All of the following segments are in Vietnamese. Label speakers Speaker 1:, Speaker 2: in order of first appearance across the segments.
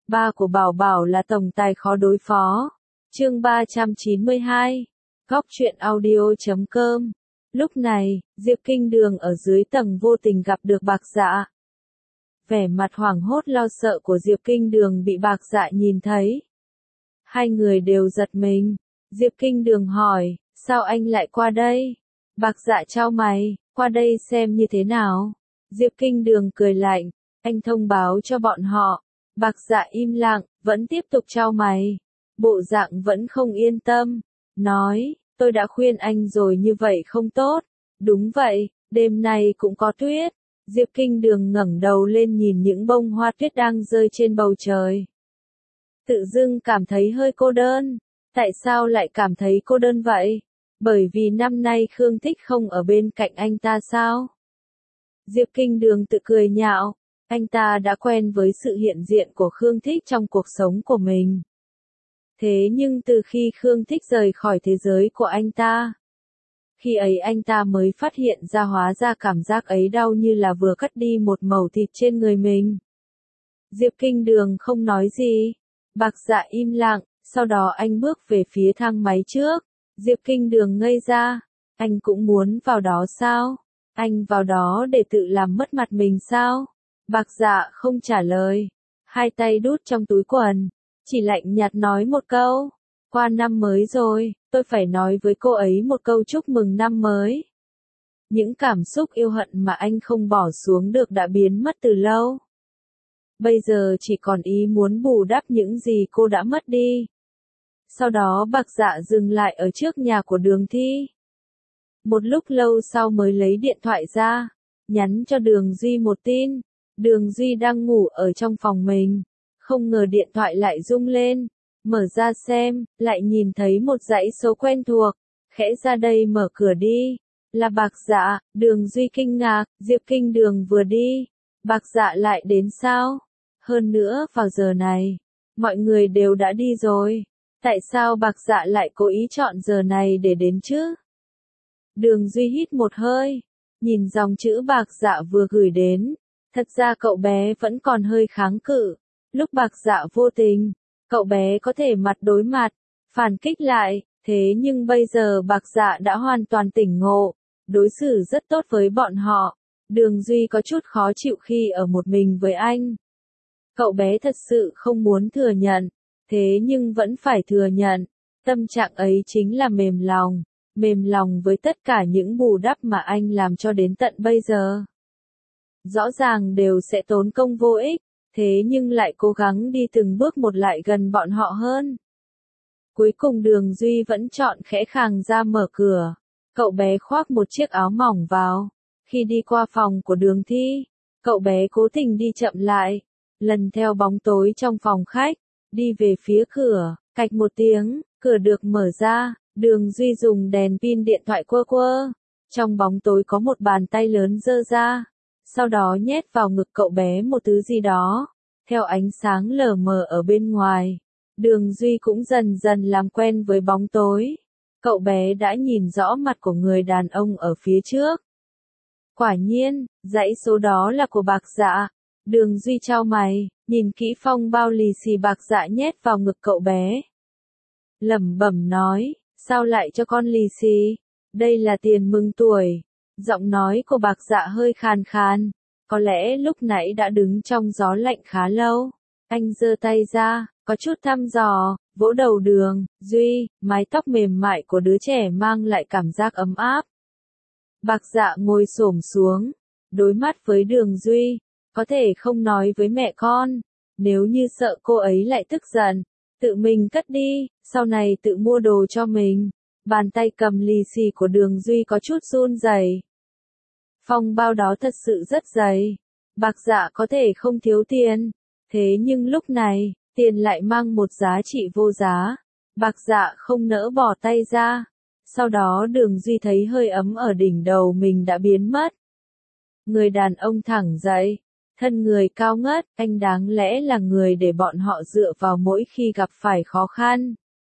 Speaker 1: Ba của Bảo Bảo là tổng tài khó đối phó. Chương 392. Góc truyện audio.com. Lúc này, Diệp Kinh Đường ở dưới tầng vô tình gặp được Bạc Dạ. Vẻ mặt hoảng hốt lo sợ của Diệp Kinh Đường bị Bạc Dạ nhìn thấy. Hai người đều giật mình. Diệp Kinh Đường hỏi, sao anh lại qua đây? Bạc Dạ chau mày, qua đây xem như thế nào? Diệp Kinh Đường cười lạnh, anh thông báo cho bọn họ. Bạc Dạ im lặng, vẫn tiếp tục chau mày. Bộ dạng vẫn không yên tâm. Nói, tôi đã khuyên anh rồi như vậy không tốt. Đúng vậy, đêm nay cũng có tuyết. Diệp Kinh Đường ngẩng đầu lên nhìn những bông hoa tuyết đang rơi trên bầu trời. Tự dưng cảm thấy hơi cô đơn. Tại sao lại cảm thấy cô đơn vậy? Bởi vì năm nay Khương Thích không ở bên cạnh anh ta sao? Diệp Kinh Đường tự cười nhạo. Anh ta đã quen với sự hiện diện của Khương Thích trong cuộc sống của mình. Thế nhưng từ khi Khương Thích rời khỏi thế giới của anh ta, khi ấy anh ta mới phát hiện ra hóa ra cảm giác ấy đau như là vừa cắt đi một mẩu thịt trên người mình. Diệp Kinh Đường không nói gì. Bạc Dạ im lặng, sau đó anh bước về phía thang máy trước. Diệp Kinh Đường ngây ra. Anh cũng muốn vào đó sao? Anh vào đó để tự làm mất mặt mình sao? Bạc Dạ không trả lời. Hai tay đút trong túi quần. Chỉ lạnh nhạt nói một câu. Qua năm mới rồi, tôi phải nói với cô ấy một câu chúc mừng năm mới. Những cảm xúc yêu hận mà anh không bỏ xuống được đã biến mất từ lâu. Bây giờ chỉ còn ý muốn bù đắp những gì cô đã mất đi. Sau đó Bạc Dạ dừng lại ở trước nhà của Đường Thi. Một lúc lâu sau mới lấy điện thoại ra, nhắn cho Đường Duy một tin. Đường Duy đang ngủ ở trong phòng mình. Không ngờ điện thoại lại rung lên. Mở ra xem, lại nhìn thấy một dãy số quen thuộc. Khẽ ra đây mở cửa đi. Là Bạc Dạ. Đường Duy kinh ngạc, Diệp Kinh Đường vừa đi. Bạc Dạ lại đến sao? Hơn nữa vào giờ này, mọi người đều đã đi rồi. Tại sao Bạc Dạ lại cố ý chọn giờ này để đến chứ? Đường Duy hít một hơi, nhìn dòng chữ Bạc Dạ vừa gửi đến. Thật ra cậu bé vẫn còn hơi kháng cự. Lúc Bạc Dạ vô tình, cậu bé có thể mặt đối mặt, phản kích lại. Thế nhưng bây giờ Bạc Dạ đã hoàn toàn tỉnh ngộ, đối xử rất tốt với bọn họ. Đường Duy có chút khó chịu khi ở một mình với anh. Cậu bé thật sự không muốn thừa nhận, thế nhưng vẫn phải thừa nhận. Tâm trạng ấy chính là mềm lòng với tất cả những bù đắp mà anh làm cho đến tận bây giờ. Rõ ràng đều sẽ tốn công vô ích, thế nhưng lại cố gắng đi từng bước một lại gần bọn họ hơn. Cuối cùng Đường Duy vẫn chọn khẽ khàng ra mở cửa. Cậu bé khoác một chiếc áo mỏng vào. Khi đi qua phòng của Đường Thi, cậu bé cố tình đi chậm lại, lần theo bóng tối trong phòng khách, đi về phía cửa. Cạch một tiếng, cửa được mở ra. Đường Duy dùng đèn pin điện thoại quơ quơ. Trong bóng tối có một bàn tay lớn giơ ra. Sau đó nhét vào ngực cậu bé một thứ gì đó. Theo ánh sáng lờ mờ ở bên ngoài, Đường Duy cũng dần dần làm quen với bóng tối. Cậu bé đã nhìn rõ mặt của người đàn ông ở phía trước. Quả nhiên, dãy số đó là của Bạc Dạ. Đường Duy chau mày, nhìn kỹ phong bao lì xì Bạc Dạ nhét vào ngực cậu bé. Lẩm bẩm nói, sao lại cho con lì xì? Đây là tiền mừng tuổi. Giọng nói của Bạc Dạ hơi khàn khàn. Có lẽ lúc nãy đã đứng trong gió lạnh khá lâu. Anh giơ tay ra, có chút thăm dò, vỗ đầu Đường Duy. Mái tóc mềm mại của đứa trẻ mang lại cảm giác ấm áp. Bạc Dạ ngồi xổm xuống, đối mắt với Đường Duy. Có thể không nói với mẹ con. Nếu như sợ cô ấy lại tức giận, tự mình cất đi, sau này tự mua đồ cho mình. Bàn tay cầm lì xì của Đường Duy có chút run rẩy. Phong bao đó thật sự rất dày. Bạc Dạ có thể không thiếu tiền. Thế nhưng lúc này, tiền lại mang một giá trị vô giá. Bạc Dạ không nỡ bỏ tay ra. Sau đó Đường Duy thấy hơi ấm ở đỉnh đầu mình đã biến mất. Người đàn ông thẳng dậy. Thân người cao ngất, anh đáng lẽ là người để bọn họ dựa vào mỗi khi gặp phải khó khăn.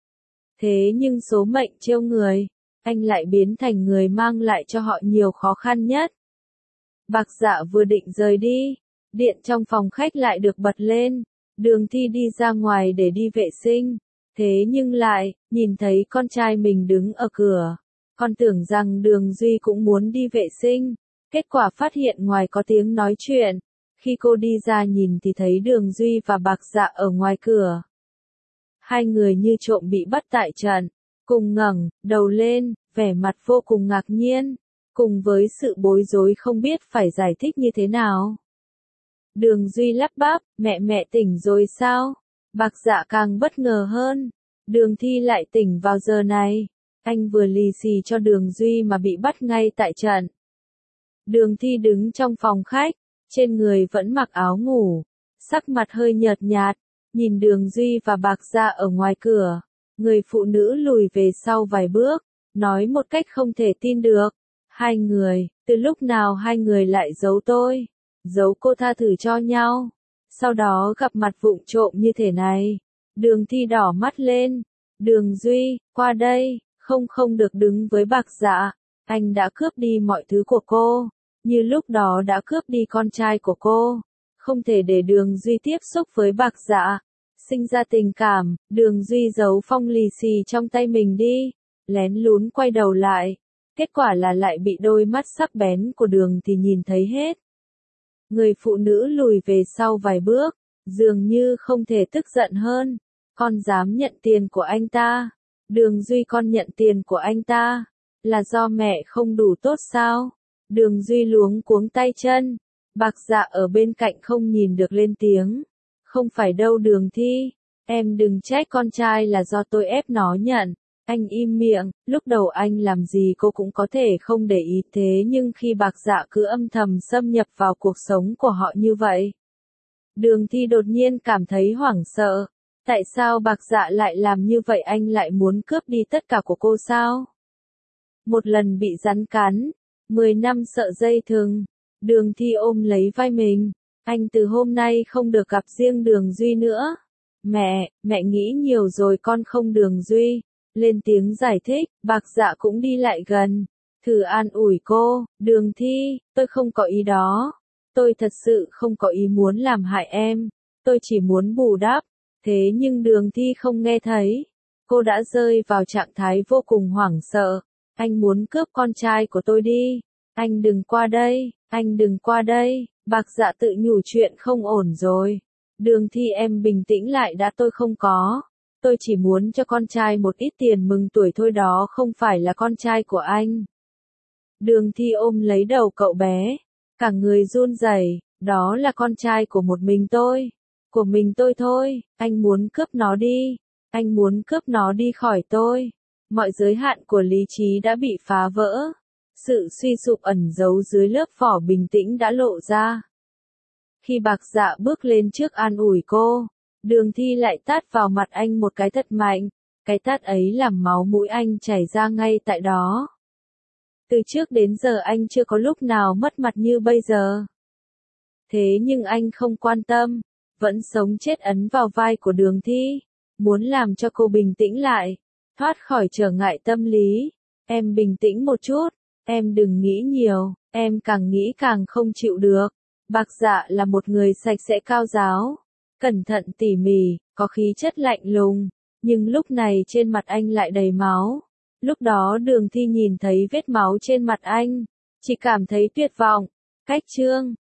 Speaker 1: Thế nhưng số mệnh trêu người, anh lại biến thành người mang lại cho họ nhiều khó khăn nhất. Bạc Dạ vừa định rời đi, điện trong phòng khách lại được bật lên. Đường Thi đi ra ngoài để đi vệ sinh, thế nhưng lại, nhìn thấy con trai mình đứng ở cửa. Con tưởng rằng Đường Duy cũng muốn đi vệ sinh, kết quả phát hiện ngoài có tiếng nói chuyện. Khi cô đi ra nhìn thì thấy Đường Duy và Bạc Dạ ở ngoài cửa. Hai người như trộm bị bắt tại trận, cùng ngẩng đầu lên, vẻ mặt vô cùng ngạc nhiên, cùng với sự bối rối không biết phải giải thích như thế nào. Đường Duy lắp bắp, mẹ tỉnh rồi sao? Bạc Dạ càng bất ngờ hơn, Đường Thi lại tỉnh vào giờ này, anh vừa lì xì cho Đường Duy mà bị bắt ngay tại trận. Đường Thi đứng trong phòng khách, trên người vẫn mặc áo ngủ, sắc mặt hơi nhợt nhạt, nhìn Đường Duy và Bạc Dạ ở ngoài cửa, người phụ nữ lùi về sau vài bước, nói một cách không thể tin được. Hai người, từ lúc nào hai người lại giấu tôi, giấu cô tha thử cho nhau, sau đó gặp mặt vụng trộm như thế này. Đường Thi đỏ mắt lên, Đường Duy, qua đây, không được đứng với Bạc Dạ, anh đã cướp đi mọi thứ của cô, như lúc đó đã cướp đi con trai của cô, không thể để Đường Duy tiếp xúc với Bạc Dạ, sinh ra tình cảm. Đường Duy giấu phong lì xì trong tay mình đi, lén lún quay đầu lại, kết quả là lại bị đôi mắt sắc bén của Đường Thi nhìn thấy hết. Người phụ nữ lùi về sau vài bước, dường như không thể tức giận hơn. Con dám nhận tiền của anh ta? Đường Duy, con nhận tiền của anh ta, là do mẹ không đủ tốt sao? Đường Duy luống cuống tay chân, Bạc Dạ ở bên cạnh không nhìn được lên tiếng. Không phải đâu Đường Thi, em đừng trách con trai là do tôi ép nó nhận. Anh im miệng, lúc đầu anh làm gì cô cũng có thể không để ý, thế nhưng khi Bạc Dạ cứ âm thầm xâm nhập vào cuộc sống của họ như vậy. Đường Thi đột nhiên cảm thấy hoảng sợ. Tại sao Bạc Dạ lại làm như vậy, anh lại muốn cướp đi tất cả của cô sao? Một lần bị rắn cắn, 10 năm sợ dây thừng. Đường Thi ôm lấy vai mình, anh từ hôm nay không được gặp riêng Đường Duy nữa. Mẹ nghĩ nhiều rồi con không. Đường Duy lên tiếng giải thích, Bạc Dạ cũng đi lại gần, thử an ủi cô. Đường Thi, tôi không có ý đó, tôi thật sự không có ý muốn làm hại em, tôi chỉ muốn bù đắp. Thế nhưng Đường Thi không nghe thấy, cô đã rơi vào trạng thái vô cùng hoảng sợ. Anh muốn cướp con trai của tôi đi, anh đừng qua đây, anh đừng qua đây. Bạc Dạ tự nhủ chuyện không ổn rồi. Đường Thi, em bình tĩnh lại đã, tôi chỉ muốn cho con trai một ít tiền mừng tuổi thôi, đó không phải là con trai của anh. Đường Thi ôm lấy đầu cậu bé, cả người run rẩy, đó là con trai của một mình tôi, của mình tôi thôi, anh muốn cướp nó đi, anh muốn cướp nó đi khỏi tôi. Mọi giới hạn của lý trí đã bị phá vỡ, sự suy sụp ẩn giấu dưới lớp vỏ bình tĩnh đã lộ ra. Khi Bạc Dạ bước lên trước an ủi cô, Đường Thi lại tát vào mặt anh một cái thật mạnh, cái tát ấy làm máu mũi anh chảy ra ngay tại đó. Từ trước đến giờ anh chưa có lúc nào mất mặt như bây giờ. Thế nhưng anh không quan tâm, vẫn sống chết ấn vào vai của Đường Thi, muốn làm cho cô bình tĩnh lại, thoát khỏi trở ngại tâm lý. Em bình tĩnh một chút, em đừng nghĩ nhiều, em càng nghĩ càng không chịu được. Bạc Dạ là một người sạch sẽ cao giáo, cẩn thận tỉ mỉ, có khí chất lạnh lùng, nhưng lúc này trên mặt anh lại đầy máu. Lúc đó Đường Thi nhìn thấy vết máu trên mặt anh, chỉ cảm thấy tuyệt vọng. Cách chương